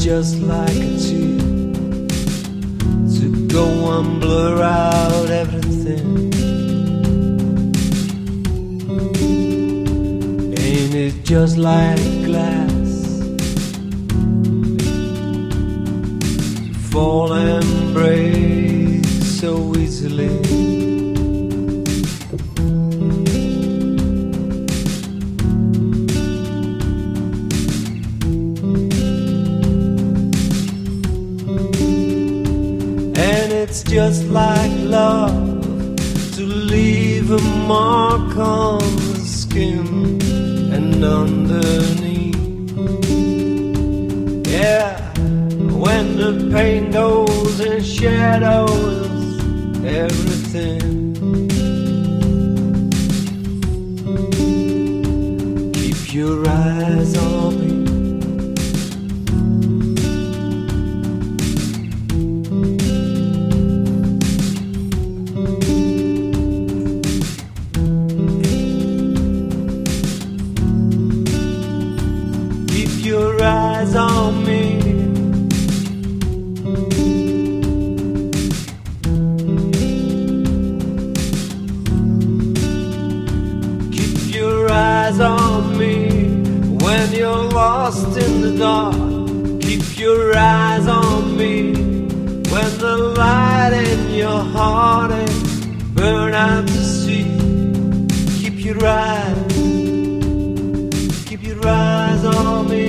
just like a tear to go and blur out everything. Ain't it just like glass to fall and break so easily? It's just like love to leave a mark on the skin and underneath. Yeah, when the pain goes and shadows everything. Keep your eyes on me. Your eyes on me. Keep your eyes on me when you're lost in the dark. Keep your eyes on me when the light in your heart is burn out to see. Keep your eyes on me.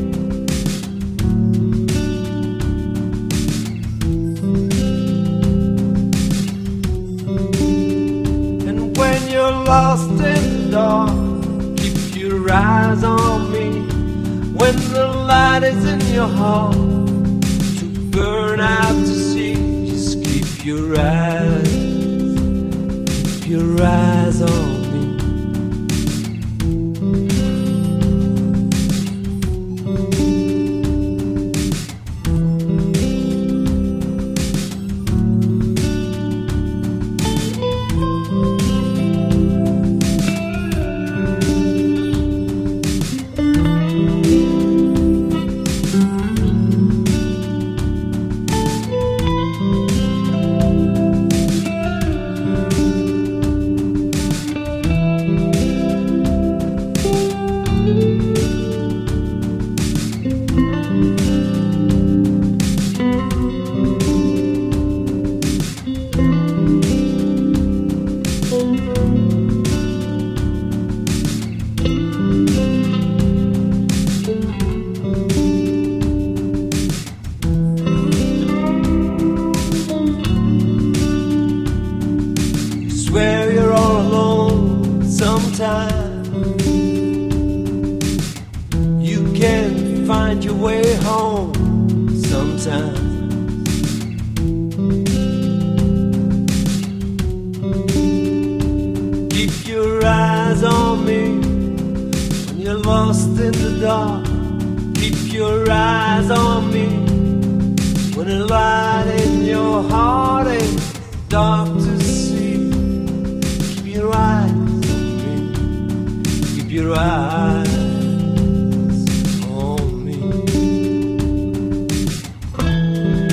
And when you're lost in the dark, keep your eyes on me. When the light is in your heart to burn out to see, just keep your eyes on me. Swear you're all alone sometimes. You can't find your way home sometimes. Keep your eyes on me when you're lost in the dark. Keep your eyes on me when the light in your heart is dark to see. Keep your eyes on me. Keep your eyes on me.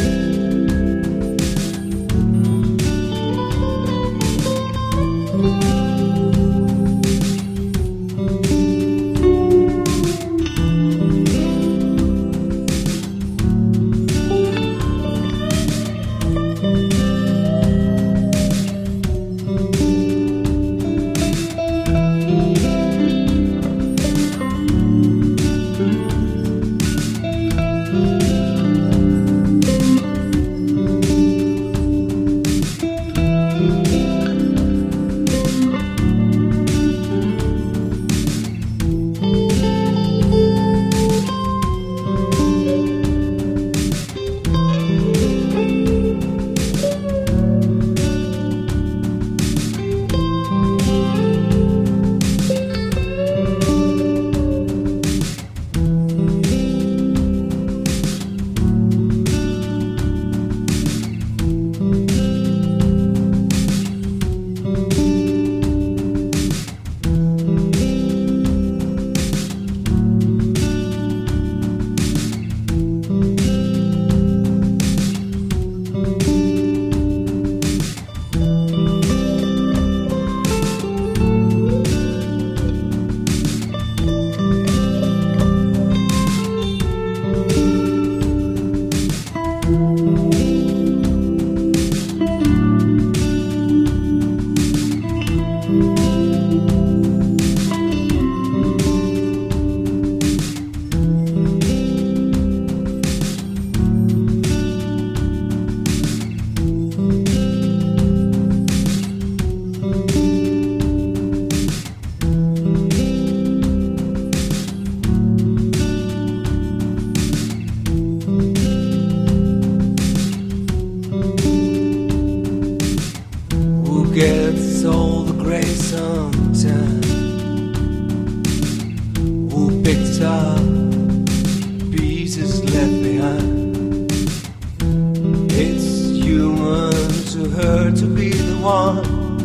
one.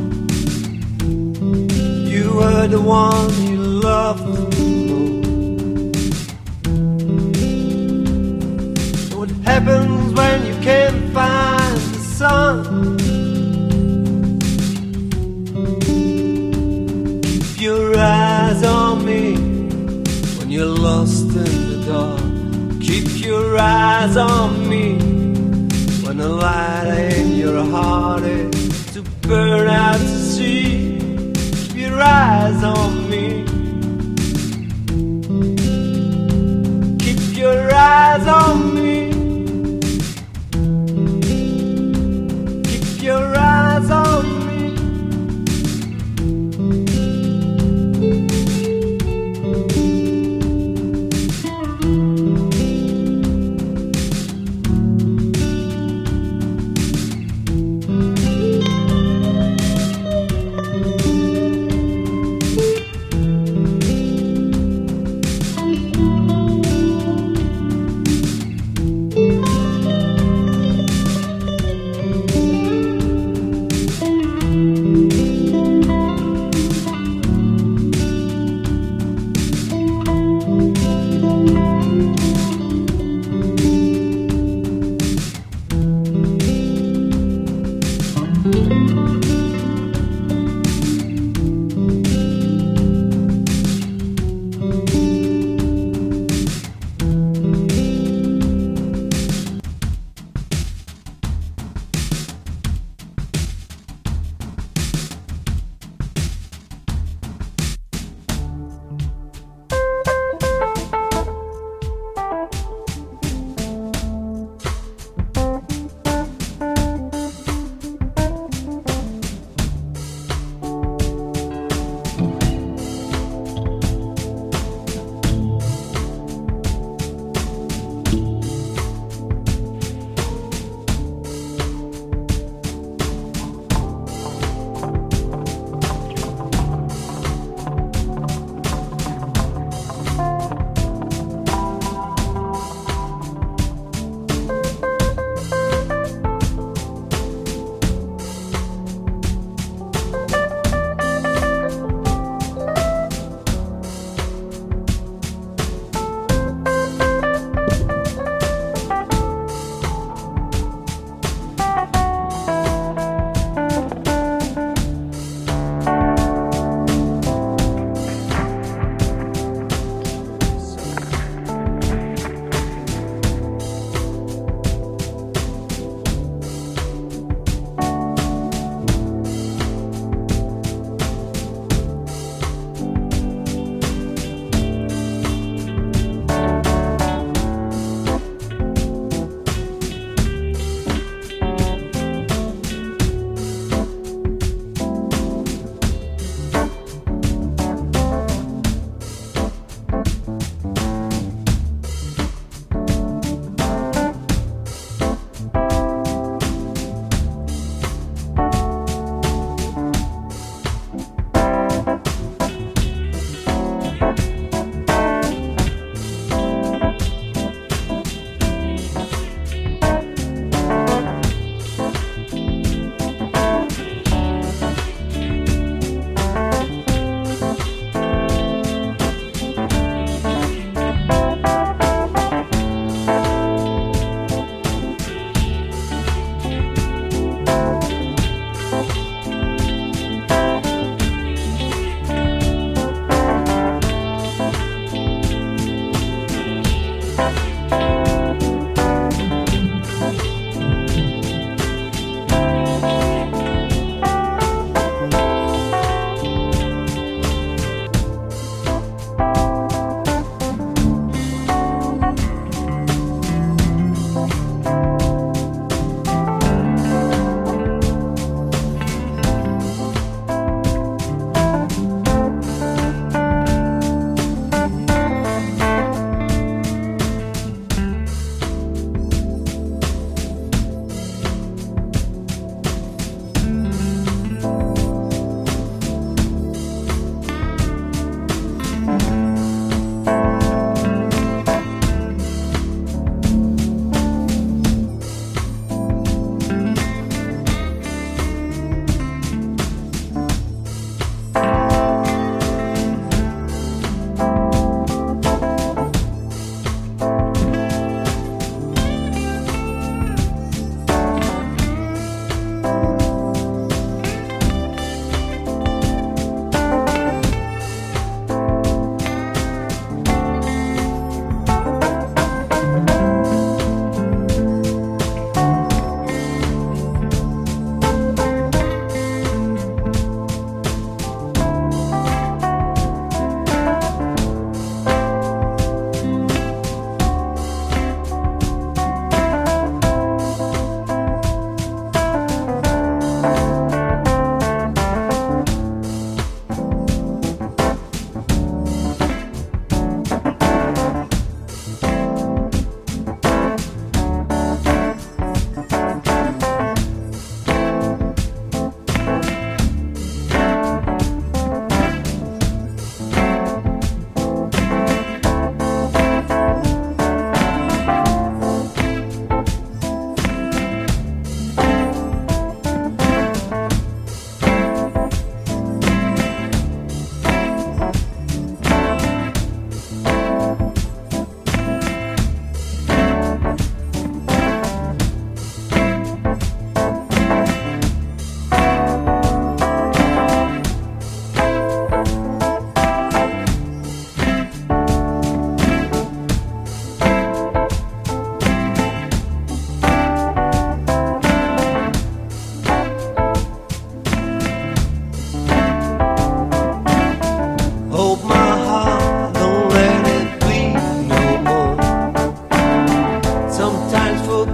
You were the one you loved the most. What happens when you can't find the sun? Keep your eyes on me when you're lost in the dark. Keep your eyes on me when the light in your heart is to burn out to sea. Keep your eyes on me. Keep your eyes on me. Keep your eyes on me.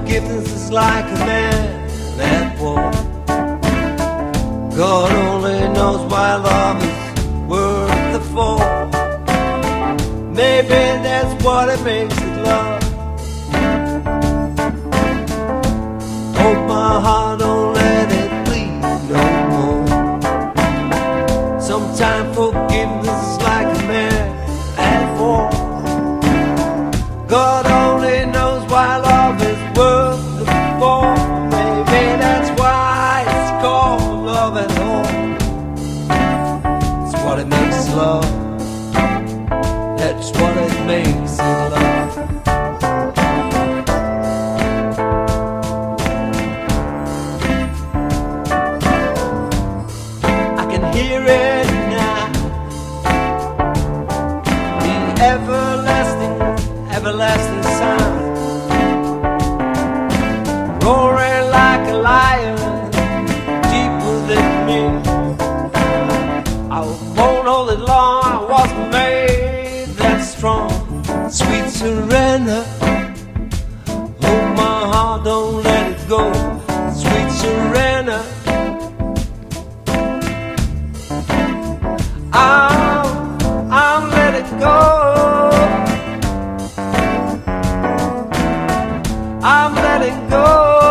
forgiveness is like a man at war. God only knows why love is worth the fall. Maybe that's what it makes it love. Hold my heart, don't let it bleed no more. Sometimes forgiveness is like a man at war. God only knows why love is worth the fall. Maybe that's why it's called love at all. It's what it makes love. That's what it makes it love. I can hear it now, the everlasting, everlasting sound, roaring like a lion deep within me. I won't hold it long, I wasn't made that strong. Sweet surrender, hold my heart, don't let it go. Sweet surrender, I'm letting go. I'm letting go.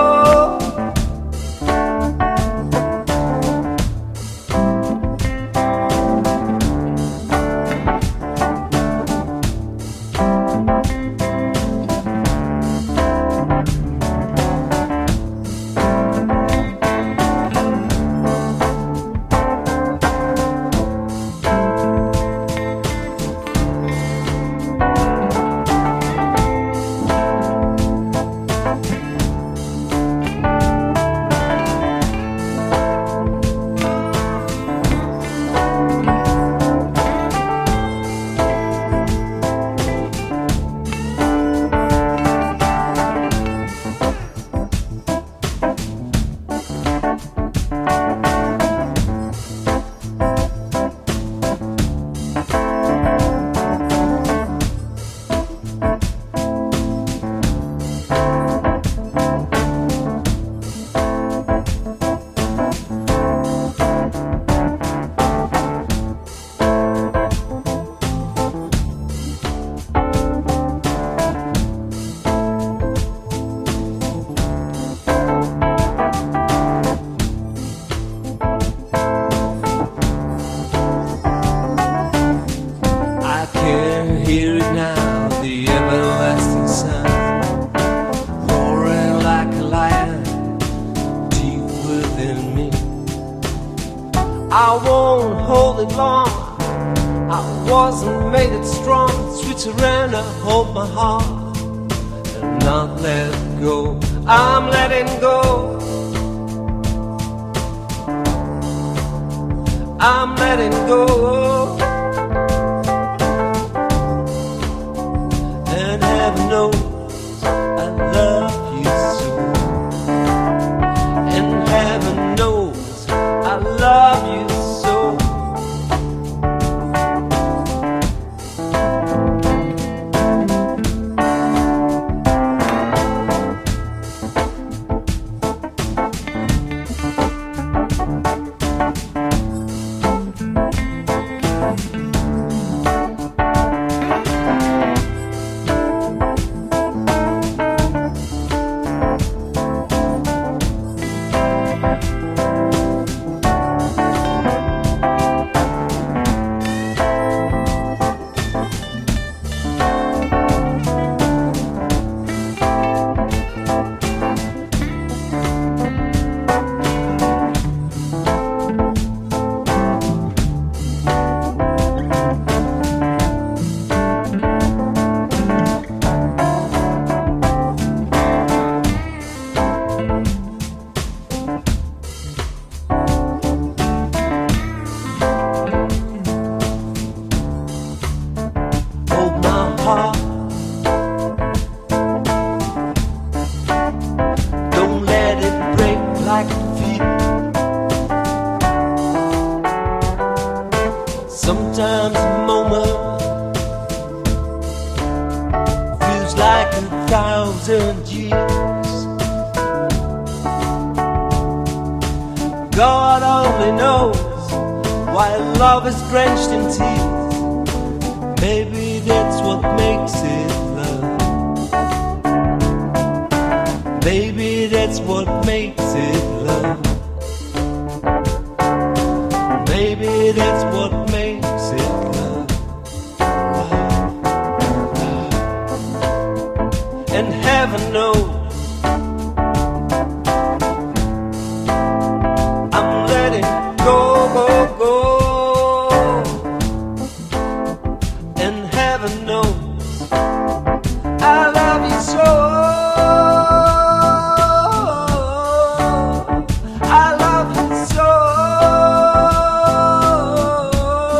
Hear it now, the everlasting sound, roaring like a lion deep within me. I won't hold it long, I wasn't made it strong. Sweet surrender, hold my heart and not let go. I'm letting go. I'm letting go. Heaven knows I love you so, and heaven knows I love you so. God only knows why love is drenched in tears. Maybe that's what makes it love. Maybe that's what makes it love. Maybe that's what makes it love. And heaven knows I'm letting go, go, go. And heaven knows I love you so. I love you so.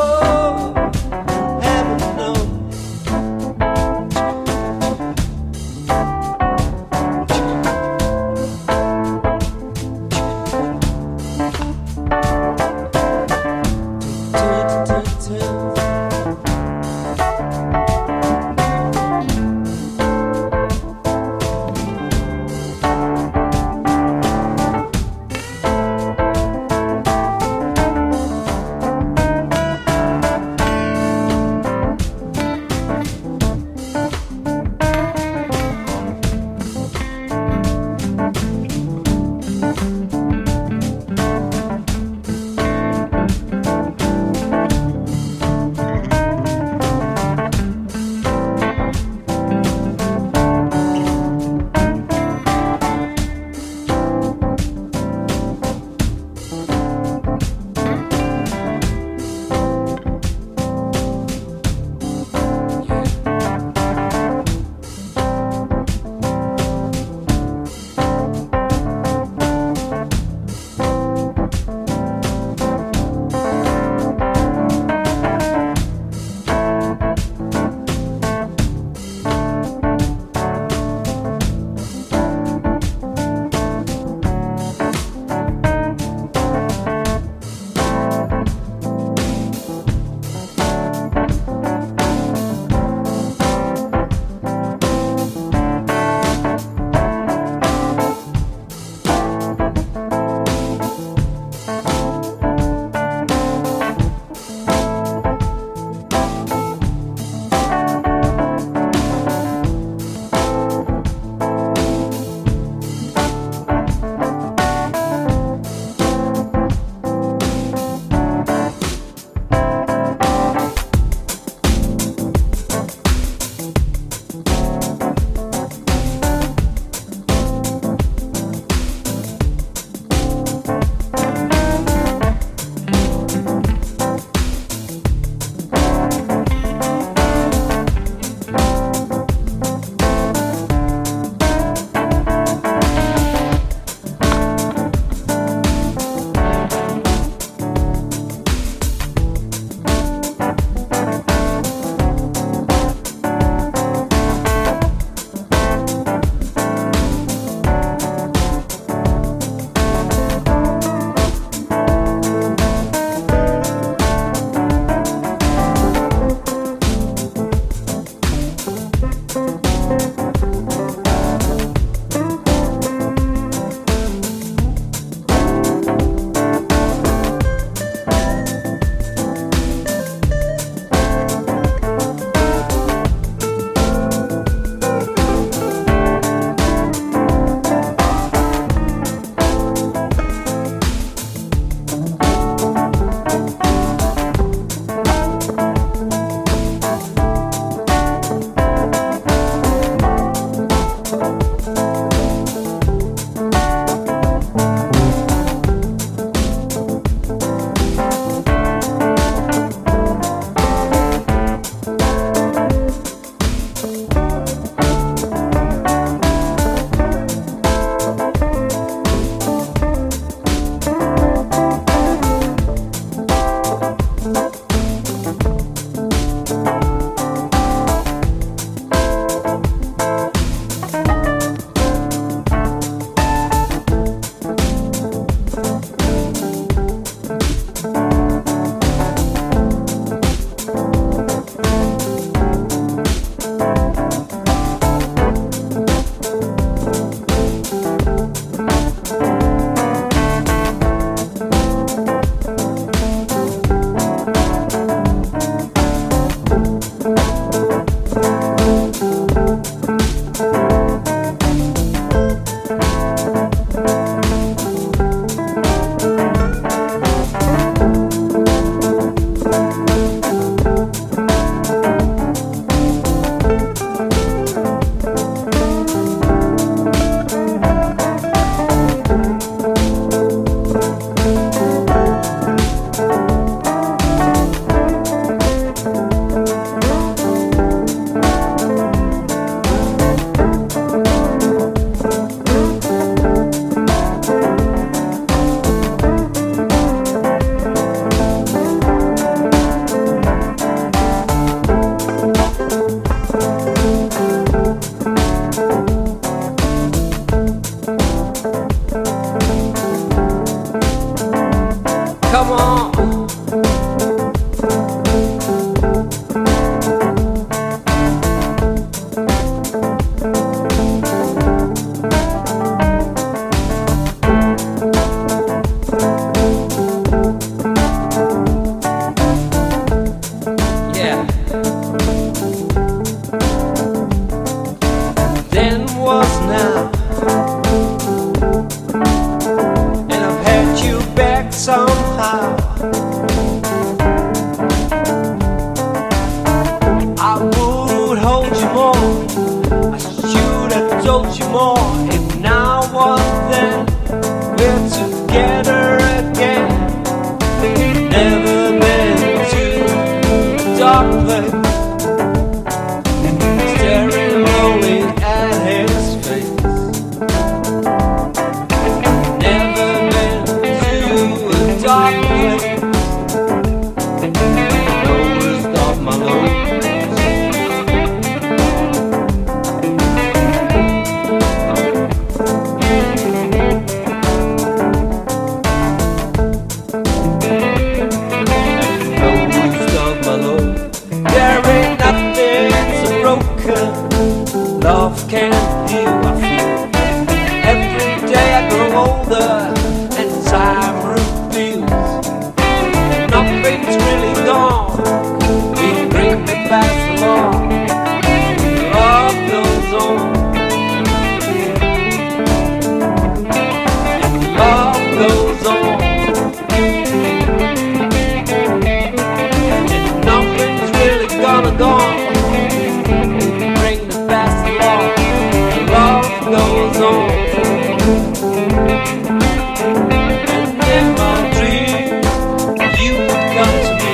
And in my dream, you would come to me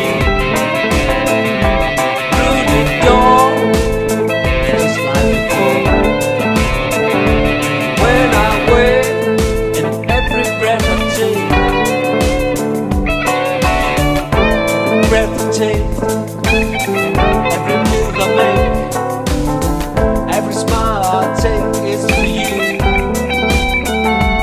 through the door, just like before. When I wake, in every breath I take, breath I take, every move I make, every smile I take is for you.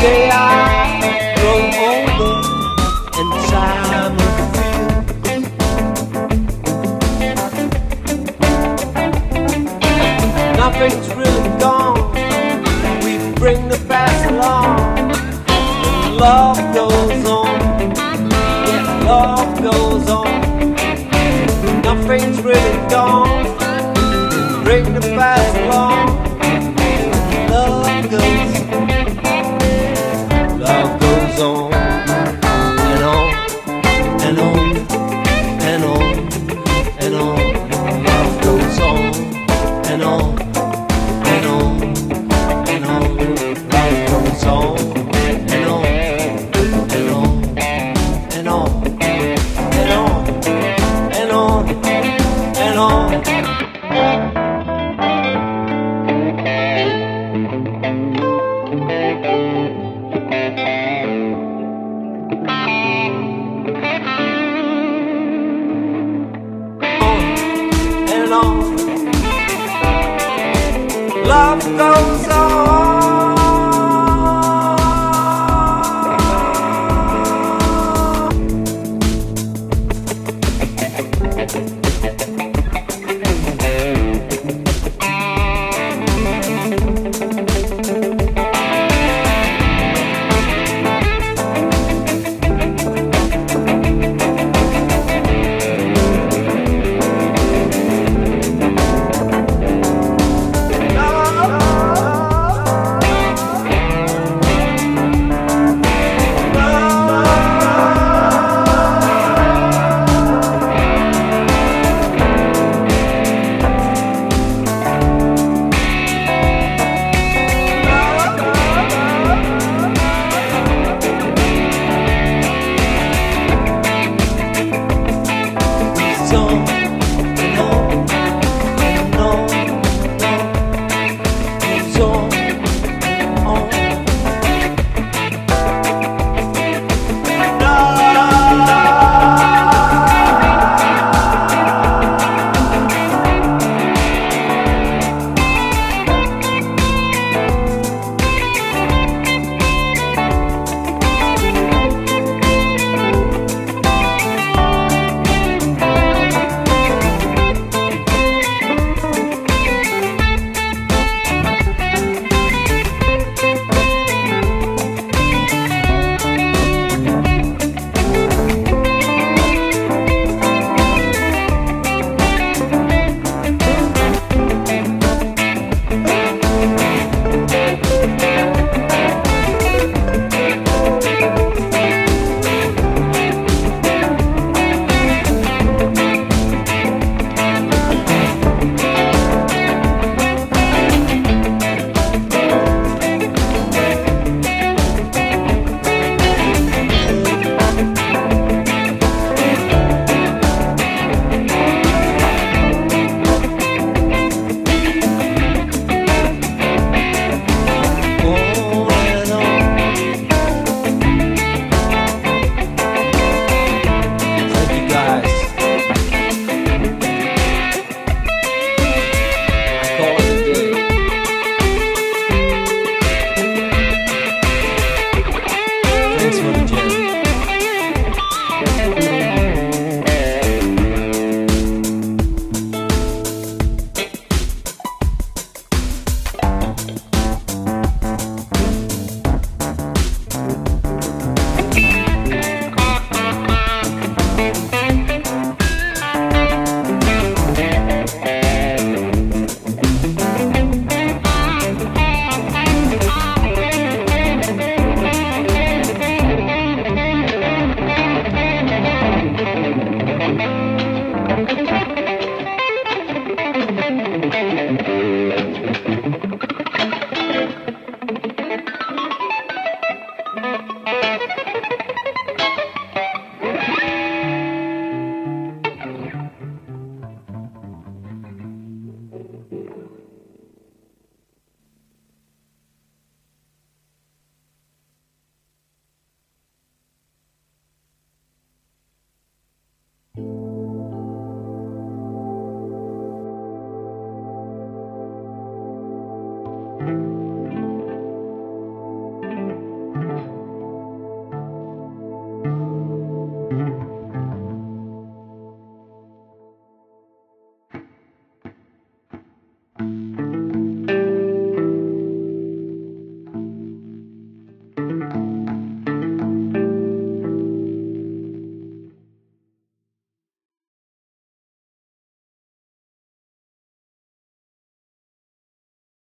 day I grow older and time will feel. Nothing's really gone. We bring the past along. And love goes on. Yeah, love goes on. Nothing's really gone. Bring the past along. Love goes on and on and on and on and on. Love goes on and on and on and on. Love goes on and on and on and on and on and on and on. Love goes